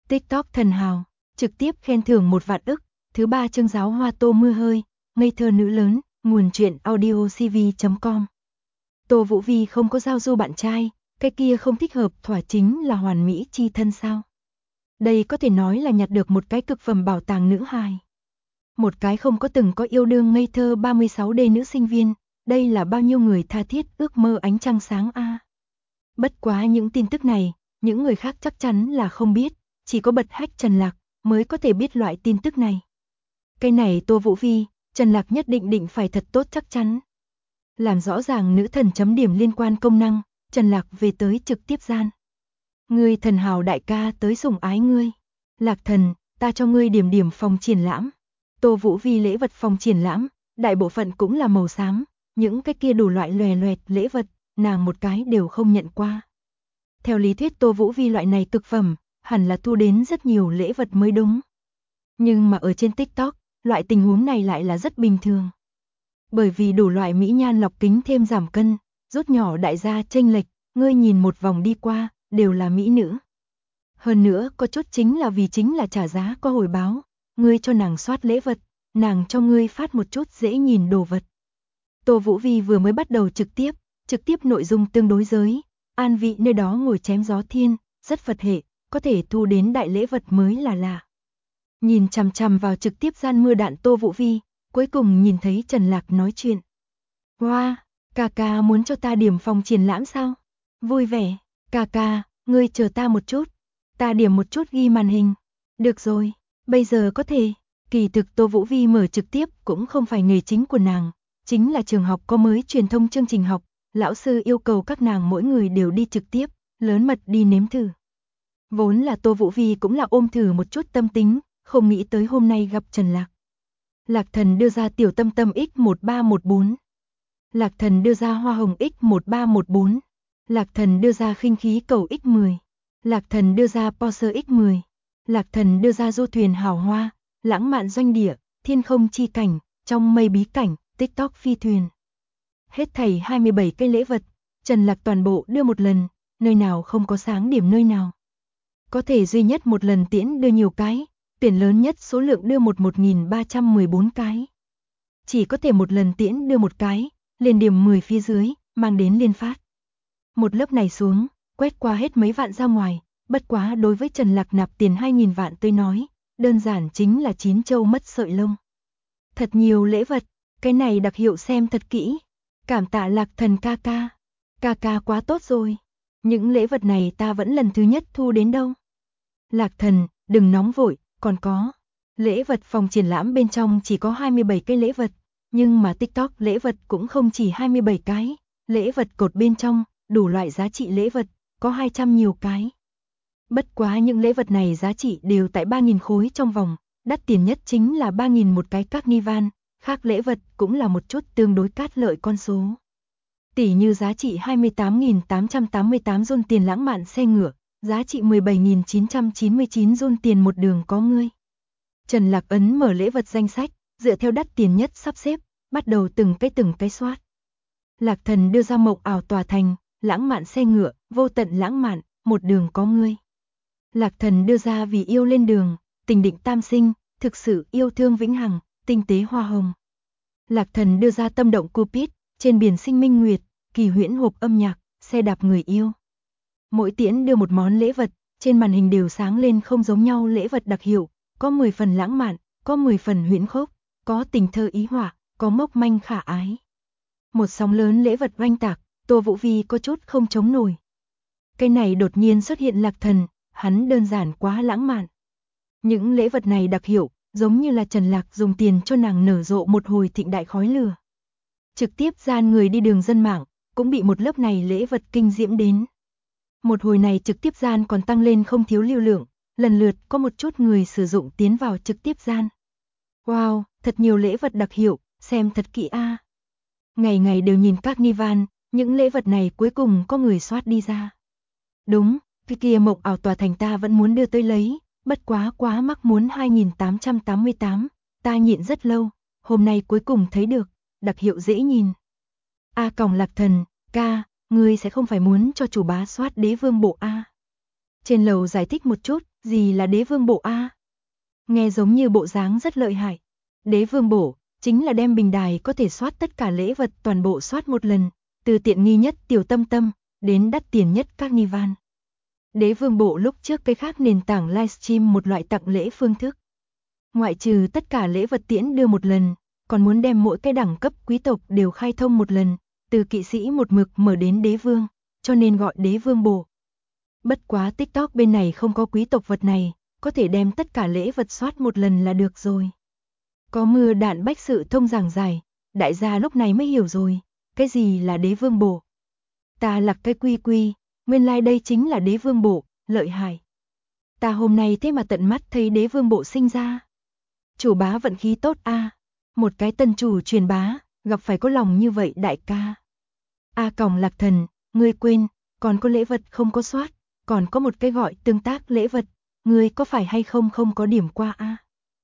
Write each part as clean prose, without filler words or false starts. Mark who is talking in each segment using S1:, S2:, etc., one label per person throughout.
S1: TikTok thần hào, trực tiếp khen thưởng 1 vạn ức. Thứ 3 chương giáo hoa Tô Mưa Hơi, ngây thơ nữ lớn, nguồn truyện audiocv.com. Tô Vũ Vi không có giao du bạn trai, cái kia không thích hợp, thỏa chính là hoàn mỹ chi thân sao. Đây có thể nói là nhặt được một cái cực phẩm bảo tàng nữ hài. Một cái không có từng có yêu đương ngây thơ 36D nữ sinh viên, đây là bao nhiêu người tha thiết ước mơ ánh trăng sáng a. Bất quá những tin tức này, những người khác chắc chắn là không biết, chỉ có bật hách Trần Lạc mới có thể biết loại tin tức này. Cái này Tô Vũ Vi, Trần Lạc nhất định phải thật tốt chắc chắn. Làm rõ ràng nữ thần chấm điểm liên quan công năng, Trần Lạc về tới trực tiếp gian. Ngươi thần hào đại ca tới sủng ái ngươi. Lạc thần, ta cho ngươi điểm phòng triển lãm. Tô Vũ Vi lễ vật phòng triển lãm, đại bộ phận cũng là màu xám, những cái kia đủ loại lòe loẹt lễ vật, nàng một cái đều không nhận qua. Theo lý thuyết Tô Vũ Vi loại này cực phẩm, hẳn là thu đến rất nhiều lễ vật mới đúng. Nhưng mà ở trên TikTok, loại tình huống này lại là rất bình thường. Bởi vì đủ loại mỹ nhan lọc kính thêm giảm cân, rút nhỏ đại gia chênh lệch, ngươi nhìn một vòng đi qua, đều là mỹ nữ. Hơn nữa có chút chính là trả giá có hồi báo, ngươi cho nàng soát lễ vật, nàng cho ngươi phát một chút dễ nhìn đồ vật. Tô Vũ Vi vừa mới bắt đầu trực tiếp nội dung tương đối giới, an vị nơi đó ngồi chém gió thiên, rất Phật hệ, có thể thu đến đại lễ vật mới là lạ. Nhìn chằm chằm vào trực tiếp gian mưa đạn Tô Vũ Vi, cuối cùng nhìn thấy Trần Lạc nói chuyện. Wow, ca muốn cho ta điểm phòng triển lãm sao? Vui vẻ, ca, ngươi chờ ta một chút. Ta điểm một chút ghi màn hình. Được rồi, bây giờ có thể. Kỳ thực Tô Vũ Vi mở trực tiếp cũng không phải nghề chính của nàng, chính là trường học có mới truyền thông chương trình học, lão sư yêu cầu các nàng mỗi người đều đi trực tiếp, lớn mật đi nếm thử. Vốn là Tô Vũ Vi cũng là ôm thử một chút tâm tính, không nghĩ tới hôm nay gặp Trần Lạc. Lạc thần đưa ra tiểu tâm tâm X1314. Lạc thần đưa ra hoa hồng X1314. Lạc thần đưa ra khinh khí cầu X10. Lạc thần đưa ra Porsche X10. Lạc thần đưa ra du thuyền hào hoa, lãng mạn doanh địa, thiên không chi cảnh, trong mây bí cảnh, TikTok phi thuyền. Hết thảy 27 cái lễ vật, Trần Lạc toàn bộ đưa một lần, nơi nào không có sáng điểm nơi nào. Có thể duy nhất một lần tiễn đưa nhiều cái, tuyển lớn nhất số lượng đưa 1314 cái. Chỉ có thể một lần tiễn đưa một cái, liền điểm 10 phía dưới, mang đến liên phát. Một lớp này xuống, quét qua hết mấy vạn ra ngoài, bất quá đối với Trần Lạc nạp tiền 2.000 vạn tới nói, đơn giản chính là 9 châu mất sợi lông. Thật nhiều lễ vật, cái này đặc hiệu xem thật kỹ. Cảm tạ Lạc thần ca quá tốt rồi. Những lễ vật này ta vẫn lần thứ nhất thu đến đâu. Lạc thần, đừng nóng vội, còn có. Lễ vật phòng triển lãm bên trong chỉ có 27 cái lễ vật, nhưng mà TikTok lễ vật cũng không chỉ 27 cái. Lễ vật cột bên trong, đủ loại giá trị lễ vật, có 200 nhiều cái. Bất quá những lễ vật này giá trị đều tại 3.000 khối trong vòng, đắt tiền nhất chính là 3.000 một cái carnival, khác lễ vật cũng là một chút tương đối cát lợi con số. Tỷ như giá trị 28.888 zon tiền lãng mạn xe ngựa, giá trị 17.999 zon tiền một đường có ngươi. Trần Lạc ấn mở lễ vật danh sách, dựa theo đắt tiền nhất sắp xếp, bắt đầu từng cái soát. Lạc thần đưa ra mộng ảo tòa thành, lãng mạn xe ngựa, vô tận lãng mạn, một đường có ngươi. Lạc thần đưa ra vì yêu lên đường, tình định tam sinh, thực sự yêu thương vĩnh hằng, tinh tế hoa hồng. Lạc thần đưa ra tâm động Cupid, trên biển sinh minh nguyệt, kỳ huyễn hộp âm nhạc, xe đạp người yêu. Mỗi tiễn đưa một món lễ vật, trên màn hình đều sáng lên không giống nhau lễ vật đặc hiệu, có 10 phần lãng mạn, có 10 phần huyễn khốc, có tình thơ ý họa, có mốc manh khả ái. Một sóng lớn lễ vật oanh tạc, Tô Vũ Vi có chút không chống nổi. Cái này đột nhiên xuất hiện Lạc thần, hắn đơn giản quá lãng mạn. Những lễ vật này đặc hiệu, giống như là Trần Lạc dùng tiền cho nàng nở rộ một hồi thịnh đại khói lửa. Trực tiếp gian người đi đường dân mạng, cũng bị một lớp này lễ vật kinh diễm đến. Một hồi này trực tiếp gian còn tăng lên không thiếu lưu lượng, lần lượt có một chút người sử dụng tiến vào trực tiếp gian. Wow, thật nhiều lễ vật đặc hiệu, xem thật kỹ a. Ngày ngày đều nhìn carnival, những lễ vật này cuối cùng có người soát đi ra. Đúng, cái kia mộng ảo tòa thành ta vẫn muốn đưa tới lấy, bất quá mắc muốn 2.888, ta nhịn rất lâu, hôm nay cuối cùng thấy được, đặc hiệu dễ nhìn. Lạc thần, ca, ngươi sẽ không phải muốn cho chủ bá soát đế vương bộ a? Trên lầu giải thích một chút, Gì là đế vương bộ a? Nghe giống như bộ dáng rất lợi hại. Đế vương bộ, chính là đem bình đài có thể soát tất cả lễ vật toàn bộ soát một lần, từ tiện nghi nhất tiểu tâm tâm, đến đắt tiền nhất các Nivan. Đế vương bộ lúc trước cái khác nền tảng livestream một loại tặng lễ phương thức. Ngoại trừ tất cả lễ vật tiễn đưa một lần, còn muốn đem mỗi cái đẳng cấp quý tộc đều khai thông một lần, từ kỵ sĩ một mực mở đến đế vương, cho nên gọi đế vương bộ. Bất quá TikTok bên này không có quý tộc vật này, có thể đem tất cả lễ vật soát một lần là được rồi. Có mưa đạn bách sự thông giảng giải, đại gia lúc này mới hiểu rồi, cái gì là đế vương bộ. Ta lạc cái quy quy, nguyên lai đây chính là đế vương bộ, lợi hại. Ta hôm nay thế mà tận mắt thấy đế vương bộ sinh ra. Chủ bá vận khí tốt a, một cái tân chủ truyền bá, gặp phải có lòng như vậy đại ca. A còng lạc thần, ngươi quên, còn có lễ vật không có soát, còn có một cái gọi tương tác lễ vật, ngươi có phải hay không có điểm qua a?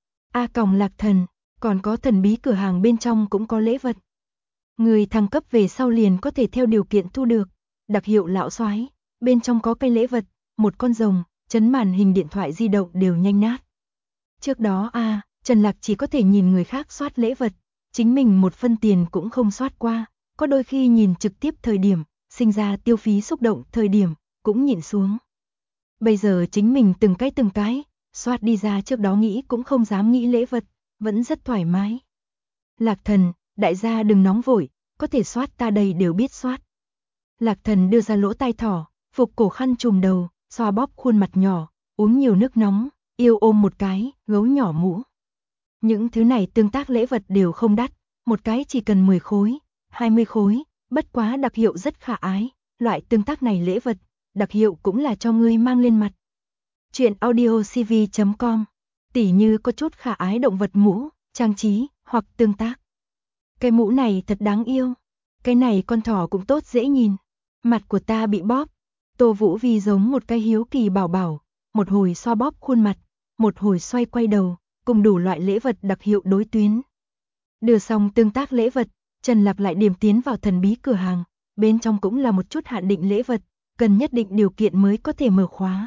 S1: A còng lạc thần, còn có thần bí cửa hàng bên trong cũng có lễ vật. Người thăng cấp về sau liền có thể theo điều kiện thu được, đặc hiệu lão soái, bên trong có cái lễ vật, một con rồng, chấn màn hình điện thoại di động đều nhanh nát. Trước đó Trần Lạc chỉ có thể nhìn người khác soát lễ vật, chính mình một phân tiền cũng không soát qua, có đôi khi nhìn trực tiếp thời điểm, sinh ra tiêu phí xúc động thời điểm, cũng nhịn xuống. Bây giờ chính mình từng cái, soát đi ra trước đó nghĩ cũng không dám nghĩ lễ vật, vẫn rất thoải mái. Lạc thần, đại gia đừng nóng vội, có thể soát ta đây đều biết soát. Lạc thần đưa ra lỗ tai thỏ, phục cổ khăn trùm đầu, xoa bóp khuôn mặt nhỏ, uống nhiều nước nóng, yêu ôm một cái, gấu nhỏ mũ. Những thứ này tương tác lễ vật đều không đắt, một cái chỉ cần 10 khối, 20 khối, bất quá đặc hiệu rất khả ái, loại tương tác này lễ vật, đặc hiệu cũng là cho ngươi mang lên mặt. Chuyện audiocv.com, tỉ như có chút khả ái động vật mũ, trang trí, hoặc tương tác. Cái mũ này thật đáng yêu, cái này con thỏ cũng tốt dễ nhìn, mặt của ta bị bóp, Tô Vũ Vi giống một cái hiếu kỳ bảo bảo, một hồi xoa bóp khuôn mặt, một hồi xoay quay đầu, cùng đủ loại lễ vật đặc hiệu đối tuyến. Đưa xong tương tác lễ vật, Trần Lạc lại điểm tiến vào thần bí cửa hàng, bên trong cũng là một chút hạn định lễ vật, cần nhất định điều kiện mới có thể mở khóa.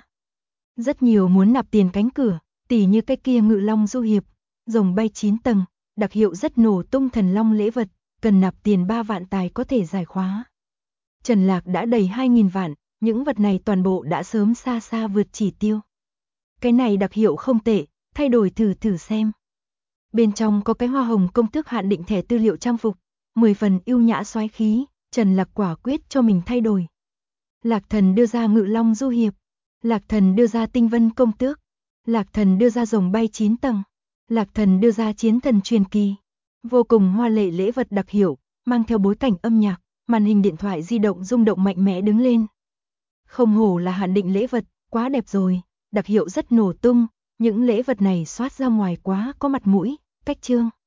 S1: Rất nhiều muốn nạp tiền cánh cửa, tỉ như cái kia ngự long du hiệp, rồng bay 9 tầng, đặc hiệu rất nổ tung thần long lễ vật, cần nạp tiền 3 vạn tài có thể giải khóa. Trần Lạc đã đầy 2.000 vạn, những vật này toàn bộ đã sớm xa xa vượt chỉ tiêu. Cái này đặc hiệu không tệ, thay đổi thử xem. Bên trong có cái hoa hồng công tước hạn định thẻ tư liệu trang phục, 10 phần yêu nhã soái khí, Trần Lạc quả quyết cho mình thay đổi. Lạc thần đưa ra ngự long du hiệp, Lạc thần đưa ra tinh vân công tước, Lạc thần đưa ra rồng bay 9 tầng, Lạc thần đưa ra chiến thần truyền kỳ. Vô cùng hoa lệ lễ vật đặc hiệu, mang theo bối cảnh âm nhạc, màn hình điện thoại di động rung động mạnh mẽ đứng lên. Không hổ là hạn định lễ vật, quá đẹp rồi, đặc hiệu rất nổ tung, những lễ vật này soát ra ngoài quá có mặt mũi, cách chương.